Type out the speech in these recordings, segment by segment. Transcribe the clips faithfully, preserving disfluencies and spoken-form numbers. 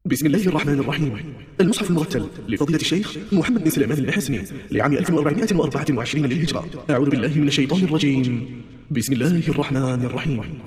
بسم الله الرحمن الرحيم. المصحف المرتل لفضيلة الشيخ محمد بن سليمان الحسني لعام ألف وأربعمائة وأربعة وعشرين للهجرة. أعوذ بالله من الشيطان الرجيم. بسم الله الرحمن الرحيم.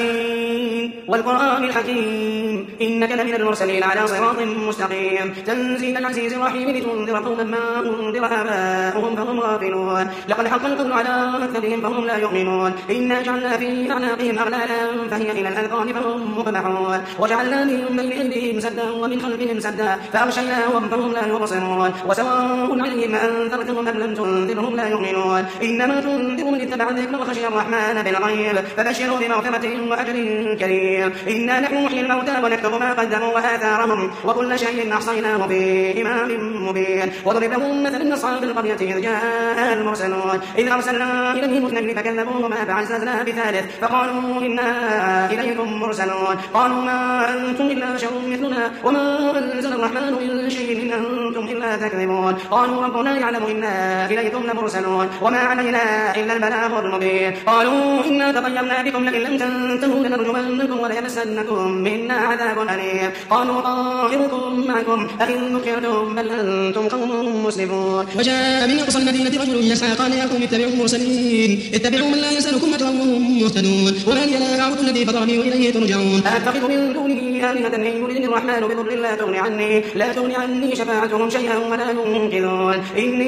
ياسين والقرآن الحكيم إنك لمن المرسلين على صراط مستقيم تنزيل العزيز الرحيم لتنذر قوما ما أنذر آباؤهم فهم غافلون لقد حق القول على أكثرهم فهم لا يؤمنون إنا جعلنا في أعناقهم أغلالا فهي إلى الأذقان فهم مقمحون وجعلنا من بين أيديهم سدا ومن خلفهم سدا فأغشيناهم فهم لا يبصرون وسواء عليهم أنذرتهم أم لم تنذرهم لا يؤمنون إنما تنذر من اتبع الذكر وخشي الرحمن بالغيب فبشروا بمغفرة وأجر كريم إنا نحن نحيي الموتى ونكتب ما قدموا وآثارهم وكل شيء أحصيناه في إمام مبين وضرب لهم مثل أصحاب القرية إذ جاء المرسلون إذ أرسلنا إليهم اثنين فكذبوهما فعززنا بثالث فقالوا إنا إليكم مرسلون قالوا ما أنتم إلا بشر مثلنا وما أنزل الرحمن من شيء إن أنتم إلا تكذبون قالوا ربنا يعلم إنا إليكم لمرسلون وما علينا إلا البلاغ المبين قالوا إنا تطيرنا بكم لئن لم تنتهوا لنرجمنكم وليمسنكم منا عذاب أليم قالوا طائركم معكم أئن ذكرتم بل أنتم قوم مسرفون وجاء من أقصى المدينة رجل يسعى قال يا قوم اتبعوا المرسلين اتبعوا من لا يسألكم أجرا وهم مهتدون وما لي لا أعبد الذي فطرني وإليه ترجعون أتخذ من دونه آلهة إن يردني الرحمن بضر لا تغني عني لا تغني عني شفاعتهم شيئا ولا ينقذون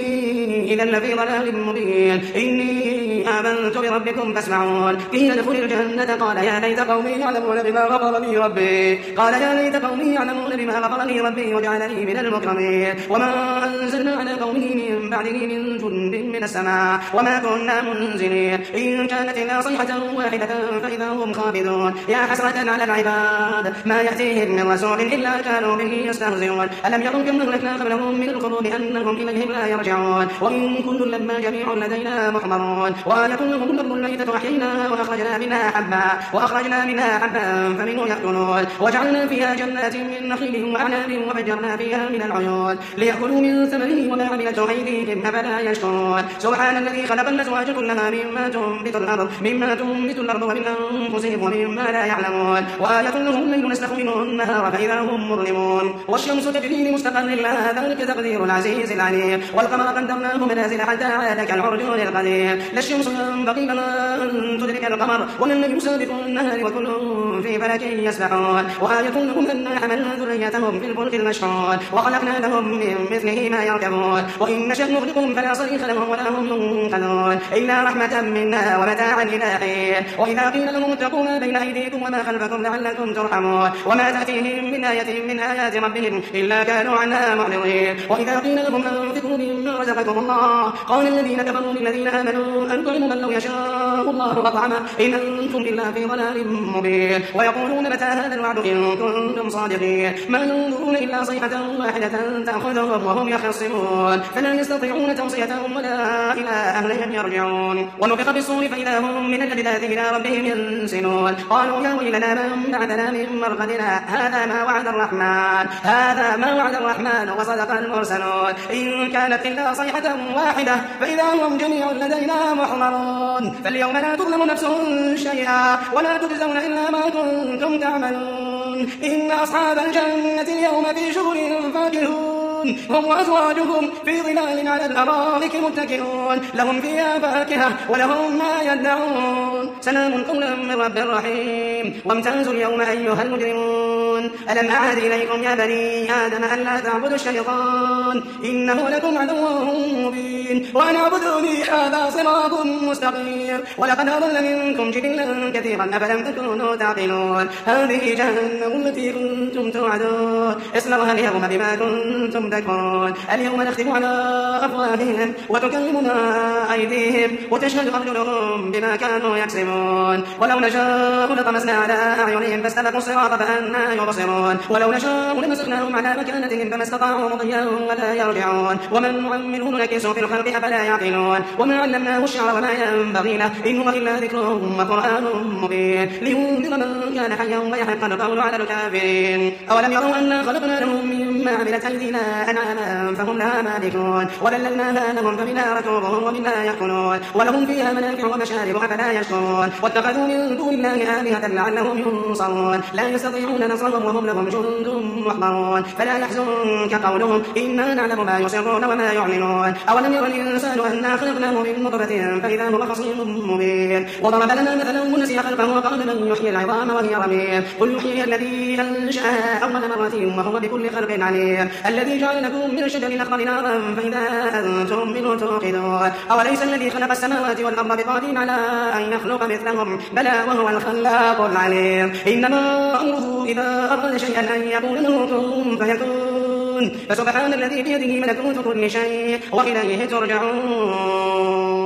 إني إذا لفي ضلال مبين إني آمنت بربكم فاسمعون قيل ادخل الجنة قال يا ليت قومي يعلمون بما غفر لي ربي قال يا ليت قومي يعلمون بما غفر لي ربي وجعلني من المكرمين وما أنزلنا على قومه من بعده من جند من السماء وما كنا منزلين إن كانت إلا صيحة واحدة فإذا هم خامدون يا حسرة على العباد ما يأتيهم من رسول إلا كانوا به يستهزئون ألم يروا كم أهلكنا قبلهم من القرون أنهم إليهم لا يرجعون وإن كل لما جميع لدينا محضرون وآية لهم الأرض الميتة أحييناها وأخرجنا منها حبا وأخرجنا منها حبا فمنه يأكلون وجعلنا فيها جنات من نخيل وأعناب وفجرنا فيها من العيون ليأكلوا من ثمره وما عملته أيديهم أفلا يشكرون سبحان الذي خلق الأزواج كلها مما تنبت الأرض مما تنبت الأرض ومن أنفسهم ومما لا يعلمون وآية لهم الليل نسلخ منه النهار فإذا هم مظلمون والشمس تجري لمستقر لها ذلك تقدير العزيز العليم والقمر قدرناه منازل حتى عاد كالعرجون القديم لا الشمس ينبغي لها أن تدرك القمر ولا الليل سابق النهار وكل في فلك يسبحون وآية لهم أنا حملنا ذريتهم في الفلك المشحون وخلقنا لهم من مثله ما يركبون وإن نشأ نغرقهم فلا صريخ لهم ولا هم ينقذون إلا رحمة منا ومتاعا إلى حين وإذا قيل لهم اتقوا ما بين أيديكم وما خلفكم لعلكم ترحمون وما تأتيهم من آية من آيات ربهم إلا كانوا عنها معرضين وإذا قيل لهم أنفقوا مما رزقكم الله قال الذين كفروا للذين آمنوا أنطعم من لو يشاء الله أطعمه إن أنتم إلا في ضلال مبين ويقولون متى هذا الوعد إن كنتم صادقين ما ينظرون إلا صيحة واحدة تأخذهم وهم يخصمون فلا يستطيعون توصية ولا إلى أهلهم يرجعون ونفخ بالصور فإذا هم من الأجداث إلى ربهم ينسلون قالوا يا ويلنا من بعثنا من مرقدنا هذا ما وعد الرحمن هذا ما وعد الرحمن وصدق المرسلون إن كانت إلا صيحة واحدة فإذا هم جميع لدينا محضرون فاليوم لا تظلم نفس شيئا ولا تجزون إلا ما كنتم تعملون إن أصحاب الجنة اليوم في شغل فاكهون هم وأزواجهم في ظلال على الأرائك متكئون لهم فيها فاكهة ولهم ما يدعون سلام قولا من رب رحيم وامتازوا اليوم أيها المجرمون ألم أعهد إليكم يا بني آدم أن لا تعبدوا الشيطان إنه لكم عدو مبين وأن اعبدوني هذا صراط مستقيم ولقد أضل منكم جبلا كثيرا أفلم تكونوا تعقلون هذه جهنم التي كنتم توعدون اصلوها اليوم بما كنتم تكفرون اليوم نختم على أفواههم وتكلمنا أيديهم وتشهد أرجلهم بما كانوا يكسبون ولو نشاء لطمسنا على أعينهم فاستبقوا الصراط فأنى يبصرون ولو نشاء لمسخناهم على مكانتهم فما استطاعوا مضيا ولا يرجعون ومن نعمره نكسه في الخلق أفلا يعقلون وما علمناه الشعر وما ينبغي له إن هو إلا ذكر وقرآن مبين لينذر من كان حيا ويحق القول على الكافرين أولم يروا أنا خلقنا لهم مما عملت أيدينا أنعاما فهم لها مالكون وذللناها لهم فمنها ركوبهم ومنها يأكلون ولهم فيها منافع ومشارب أفلا يشكرون واتخذوا من دون الله آلهة لعلهم ينصرون لا يستطيعون نصرهم تحشرهم وهم لهم جند محضرون فلا يحزنك قولهم إنا نعلم ما يسرون وما يعلنون أولم ير الإنسان أنا خلقناه من نطفة فإذا هو خصيم مبين وضرب لنا مثلا ونسي خلقه وقال من يحيي العظام وهي رميم قل يحيي الذي أنشأها أول مرة وهو بكل خلق عليم الذي جعل لكم من الشجر الأخضر نارا فإذا أنتم منه توقدون أوليس الذي خلق السماوات والأرض بقادر على أن يخلق مثلهم بلى وهو الخلاق العليم إنما أمره إذا أراد شيئا أن يقول له كن فيكون فسبحان الذي بيده ملكوت كل شيء وإليه ترجعون